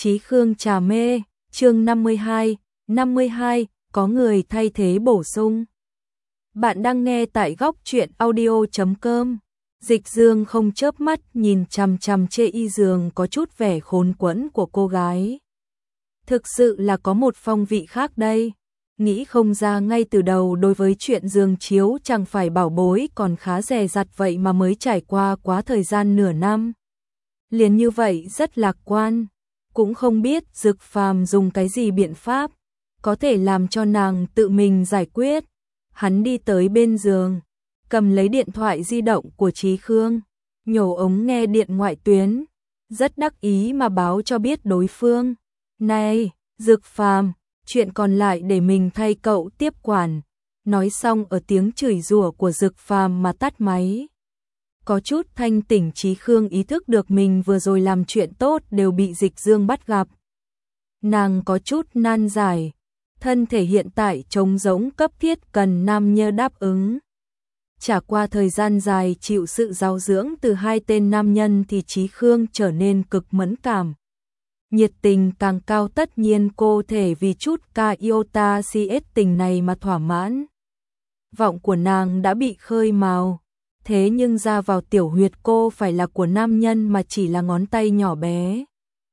Chí Khương trà mê, chương 52, có người thay thế bổ sung. Bạn đang nghe tại góc truyện audio.com. Dịch Dương không chớp mắt nhìn chằm chằm chê y giường có chút vẻ khốn quẫn của cô gái. Thực sự là có một phong vị khác đây. Nghĩ không ra ngay từ đầu đối với chuyện giường chiếu chẳng phải bảo bối còn khá dè dặt vậy mà mới trải qua quá thời gian nửa năm. Liền như vậy rất lạc quan. Cũng không biết Dực Phàm dùng cái gì biện pháp, có thể làm cho nàng tự mình giải quyết. Hắn đi tới bên giường, cầm lấy điện thoại di động của Chí Khương, nhổ ống nghe điện ngoại tuyến, rất đắc ý mà báo cho biết đối phương. Này, Dực Phàm, chuyện còn lại để mình thay cậu tiếp quản. Nói xong ở tiếng chửi rủa của Dực Phàm mà tắt máy. Có chút thanh tỉnh, Chí Khương ý thức được mình vừa rồi làm chuyện tốt đều bị Dịch Dương bắt gặp. Nàng có chút nan giải, thân thể hiện tại trống rỗng cấp thiết cần nam nhân đáp ứng. Trải qua thời gian dài chịu sự giáo dưỡng từ hai tên nam nhân thì Chí Khương trở nên cực mẫn cảm. Nhiệt tình càng cao, tất nhiên cô thể vì chút ca iota CS tình này mà thỏa mãn. Vọng của nàng đã bị khơi mào. Thế nhưng ra vào tiểu huyệt cô phải là của nam nhân mà chỉ là ngón tay nhỏ bé.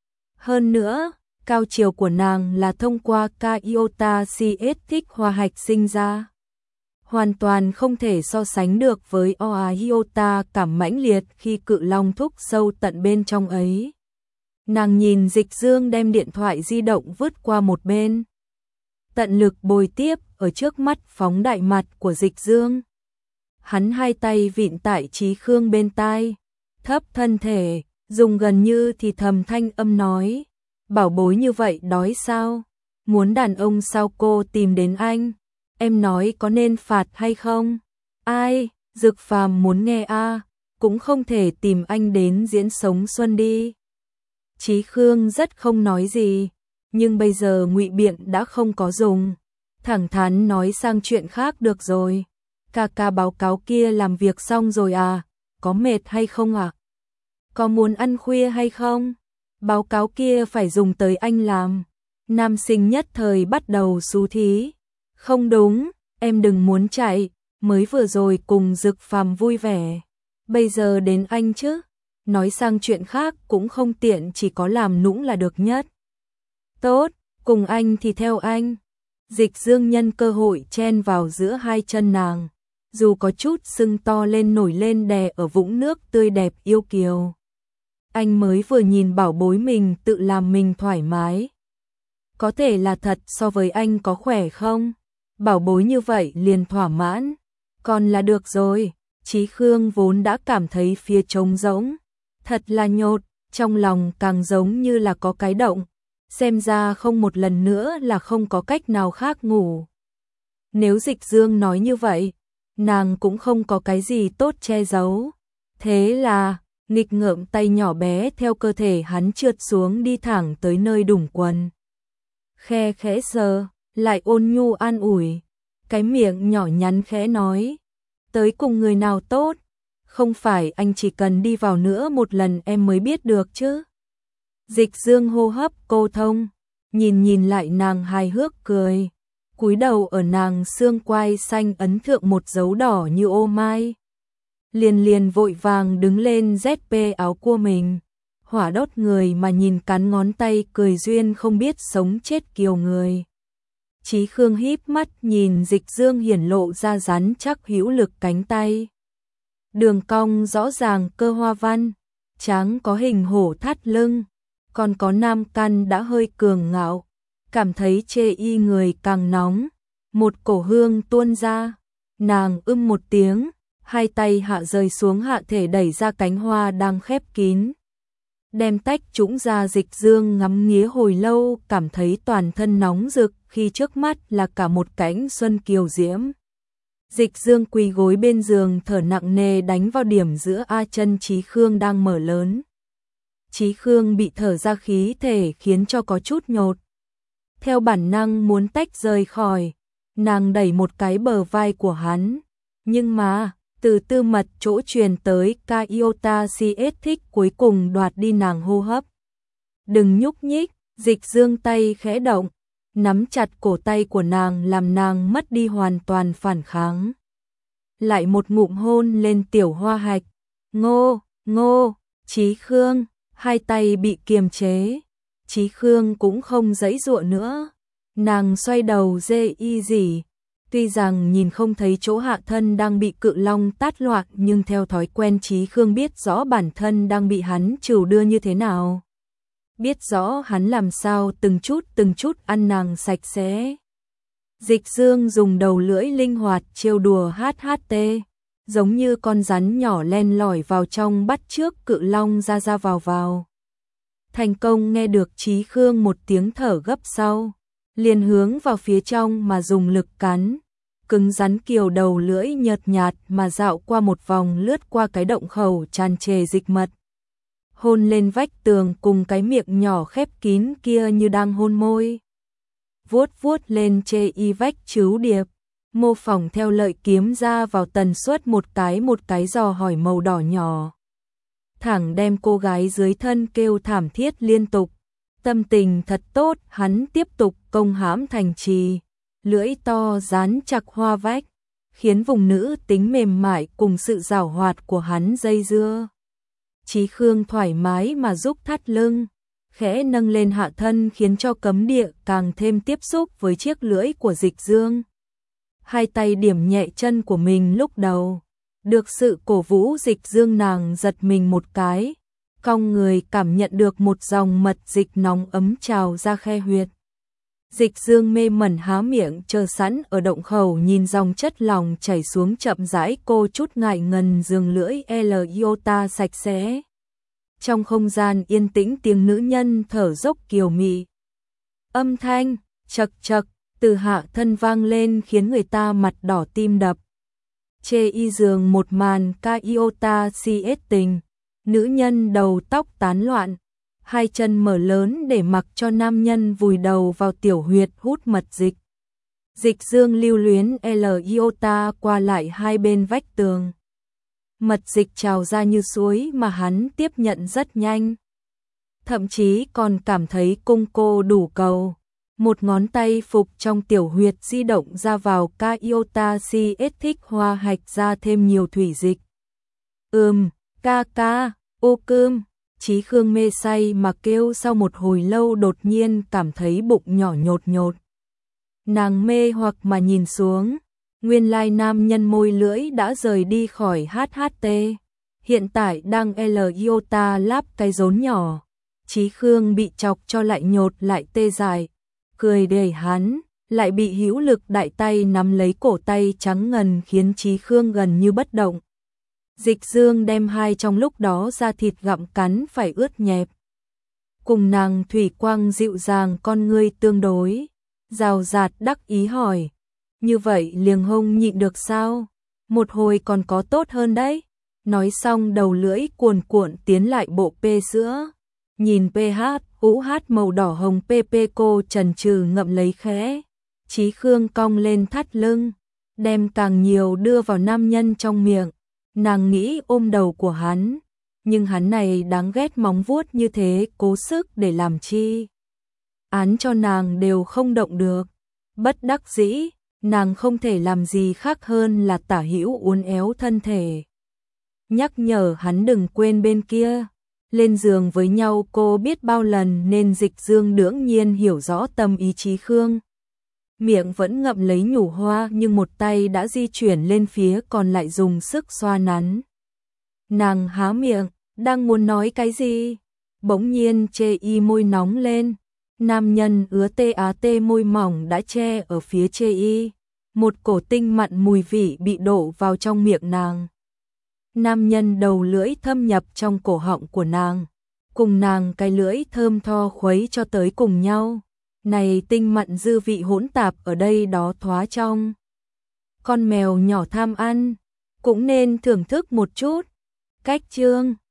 Hơn nữa, cao chiều của nàng là thông qua ca iota CS thích hòa hạch sinh ra. Hoàn toàn không thể so sánh được với oa iota cảm mãnh liệt khi cự long thúc sâu tận bên trong ấy. Nàng nhìn Dịch Dương đem điện thoại di động vứt qua một bên. Tận lực bồi tiếp ở trước mắt phóng đại mặt của Dịch Dương. Hắn hai tay vịn tại Chí Khương bên tai, thấp thân thể, dùng gần như thì thầm thanh âm nói. Bảo bối như vậy đói sao? Muốn đàn ông sao cô tìm đến anh? Em nói có nên phạt hay không? Ai? Dực Phàm muốn nghe a, cũng không thể tìm anh đến diễn sống xuân đi. Chí Khương rất không nói gì, nhưng bây giờ ngụy biện đã không có dùng. Thẳng thắn nói sang chuyện khác được rồi. Ca báo cáo kia làm việc xong rồi à? Có mệt hay không ạ? Có muốn ăn khuya hay không? Báo cáo kia phải dùng tới anh làm. Nam sinh nhất thời bắt đầu xú thí. Không đúng, em đừng muốn chạy, mới vừa rồi cùng Dực Phàm vui vẻ. Bây giờ đến anh chứ? Nói sang chuyện khác cũng không tiện, chỉ có làm nũng là được nhất. Tốt, cùng anh thì theo anh. Dịch Dương nhân cơ hội chen vào giữa hai chân nàng. Dù có chút sưng to lên nổi lên đè ở vũng nước tươi đẹp yêu kiều. Anh mới vừa nhìn bảo bối mình tự làm mình thoải mái. Có thể là thật, so với anh có khỏe không? Bảo bối như vậy liền thỏa mãn. Còn là được rồi. Chí Khương vốn đã cảm thấy phía trống rỗng. Thật là nhột, trong lòng càng giống như là có cái động. Xem ra không một lần nữa là không có cách nào khác ngủ. Nếu Dịch Dương nói như vậy, nàng cũng không có cái gì tốt che giấu. Thế là, nghịch ngợm tay nhỏ bé theo cơ thể hắn trượt xuống đi thẳng tới nơi đủng quần. Khe khẽ sờ, lại ôn nhu an ủi. Cái miệng nhỏ nhắn khẽ nói. Tới cùng người nào tốt? Không phải anh chỉ cần đi vào nữa một lần em mới biết được chứ. Dịch Dương hô hấp cô thông, nhìn lại nàng hài hước cười. Cúi đầu ở nàng xương quai xanh ấn thượng một dấu đỏ như ô mai. Liền vội vàng đứng lên ZP áo của mình. Hỏa đốt người mà nhìn cắn ngón tay cười duyên không biết sống chết kiều người. Chí Khương híp mắt nhìn Dịch Dương hiển lộ ra rắn chắc hữu lực cánh tay. Đường cong rõ ràng cơ hoa văn, trắng có hình hổ thắt lưng, còn có nam căn đã hơi cường ngạo. Cảm thấy chê y người càng nóng, một cổ hương tuôn ra, nàng một tiếng, hai tay hạ rơi xuống hạ thể đẩy ra cánh hoa đang khép kín. Đem tách trũng ra. Dịch Dương ngắm nghía hồi lâu, cảm thấy toàn thân nóng rực khi trước mắt là cả một cánh xuân kiều diễm. Dịch Dương quỳ gối bên giường thở nặng nề đánh vào điểm giữa a chân Chí Khương đang mở lớn. Chí Khương bị thở ra khí thể khiến cho có chút nhột. Theo bản năng muốn tách rời khỏi, nàng đẩy một cái bờ vai của hắn. Nhưng mà, từ tư mật chỗ truyền tới ca iota CS thích cuối cùng đoạt đi nàng hô hấp. Đừng nhúc nhích, Dịch Dương tay khẽ động, nắm chặt cổ tay của nàng làm nàng mất đi hoàn toàn phản kháng. Lại một ngụm hôn lên tiểu hoa hạch. Ngô, Ngô, Chí Khương, hai tay bị kiềm chế. Chí Khương cũng không giãy giụa nữa. Nàng xoay đầu dê y dỉ. Tuy rằng nhìn không thấy chỗ hạ thân đang bị cự long tát loạn, nhưng theo thói quen Chí Khương biết rõ bản thân đang bị hắn trừu đưa như thế nào. Biết rõ hắn làm sao từng chút ăn nàng sạch sẽ. Dịch Dương dùng đầu lưỡi linh hoạt trêu đùa HHT, giống như con rắn nhỏ len lỏi vào trong bắt trước cự long ra vào. Thành công nghe được Chí Khương một tiếng thở gấp sau, liền hướng vào phía trong mà dùng lực cắn. Cứng rắn kiều đầu lưỡi nhợt nhạt mà dạo qua một vòng lướt qua cái động khẩu tràn trề dịch mật. Hôn lên vách tường cùng cái miệng nhỏ khép kín kia như đang hôn môi. Vuốt lên chê y vách trứu điệp, mô phỏng theo lợi kiếm ra vào tần suất một cái dò hỏi màu đỏ nhỏ. Thẳng đem cô gái dưới thân kêu thảm thiết liên tục. Tâm tình thật tốt, hắn tiếp tục công hãm thành trì, lưỡi to dán chặt hoa vách, khiến vùng nữ tính mềm mại cùng sự giảo hoạt của hắn dây dưa. Chí Khương thoải mái mà giúp thắt lưng, khẽ nâng lên hạ thân khiến cho cấm địa càng thêm tiếp xúc với chiếc lưỡi của Dịch Dương. Hai tay điểm nhẹ chân của mình lúc đầu, được sự cổ vũ Dịch Dương nàng giật mình một cái, cong người cảm nhận được một dòng mật dịch nóng ấm trào ra khe huyệt. Dịch Dương mê mẩn há miệng chờ sẵn ở động khẩu nhìn dòng chất lỏng chảy xuống chậm rãi, cô chút ngại ngần giường lưỡi L iota sạch sẽ. Trong không gian yên tĩnh tiếng nữ nhân thở dốc kiều mị. Âm thanh chật chật từ hạ thân vang lên khiến người ta mặt đỏ tim đập. Chê y giường một màn ca iota CS tình. Nữ nhân đầu tóc tán loạn, hai chân mở lớn để mặc cho nam nhân vùi đầu vào tiểu huyệt hút mật dịch. Dịch Dương lưu luyến L iota qua lại hai bên vách tường. Mật dịch trào ra như suối mà hắn tiếp nhận rất nhanh. Thậm chí còn cảm thấy cung cô đủ cầu. Một ngón tay phục trong tiểu huyệt di động ra vào ca iota CS thích hoa hạch ra thêm nhiều thủy dịch. Ca, ô cơm. Chí Khương mê say mà kêu sau một hồi lâu đột nhiên cảm thấy bụng nhỏ nhột nhột. Nàng mê hoặc mà nhìn xuống, nguyên lai nam nhân môi lưỡi đã rời đi khỏi HHT, hiện tại đang L iota láp cái rốn nhỏ. Chí Khương bị chọc cho lại nhột lại tê dại, cười đẩy hắn, lại bị hữu lực đại tay nắm lấy cổ tay trắng ngần khiến Chí Khương gần như bất động. Dịch Dương đem hai trong lúc đó da thịt gặm cắn phải ướt nhẹp. Cùng nàng thủy quang dịu dàng con ngươi tương đối, rào rạt đắc ý hỏi, như vậy liềng hông nhịn được sao? Một hồi còn có tốt hơn đấy. Nói xong đầu lưỡi cuồn cuộn tiến lại bộ p sữa. Nhìn pH, UH màu đỏ hồng pp cô chần chừ ngậm lấy khẽ. Chí Khương cong lên thắt lưng, đem càng nhiều đưa vào nam nhân trong miệng. Nàng nghĩ ôm đầu của hắn, nhưng hắn này đáng ghét móng vuốt như thế cố sức để làm chi. Án cho nàng đều không động được. Bất đắc dĩ, nàng không thể làm gì khác hơn là tả hữu uốn éo thân thể. Nhắc nhở hắn đừng quên bên kia. Lên giường với nhau cô biết bao lần nên Dịch Dương đương nhiên hiểu rõ tâm ý Chí Khương. Miệng vẫn ngậm lấy nhủ hoa nhưng một tay đã di chuyển lên phía còn lại dùng sức xoa nắn. Nàng há miệng, đang muốn nói cái gì? Bỗng nhiên chê y môi nóng lên. Nam nhân ứa tê á tê môi mỏng đã che ở phía chê y. Một cổ tinh mặn mùi vị bị đổ vào trong miệng nàng. Nam nhân đầu lưỡi thâm nhập trong cổ họng của nàng. Cùng nàng cái lưỡi thơm tho khuấy cho tới cùng nhau. Này tinh mặn dư vị hỗn tạp ở đây đó thoá trong. Con mèo nhỏ tham ăn, cũng nên thưởng thức một chút. Cách chương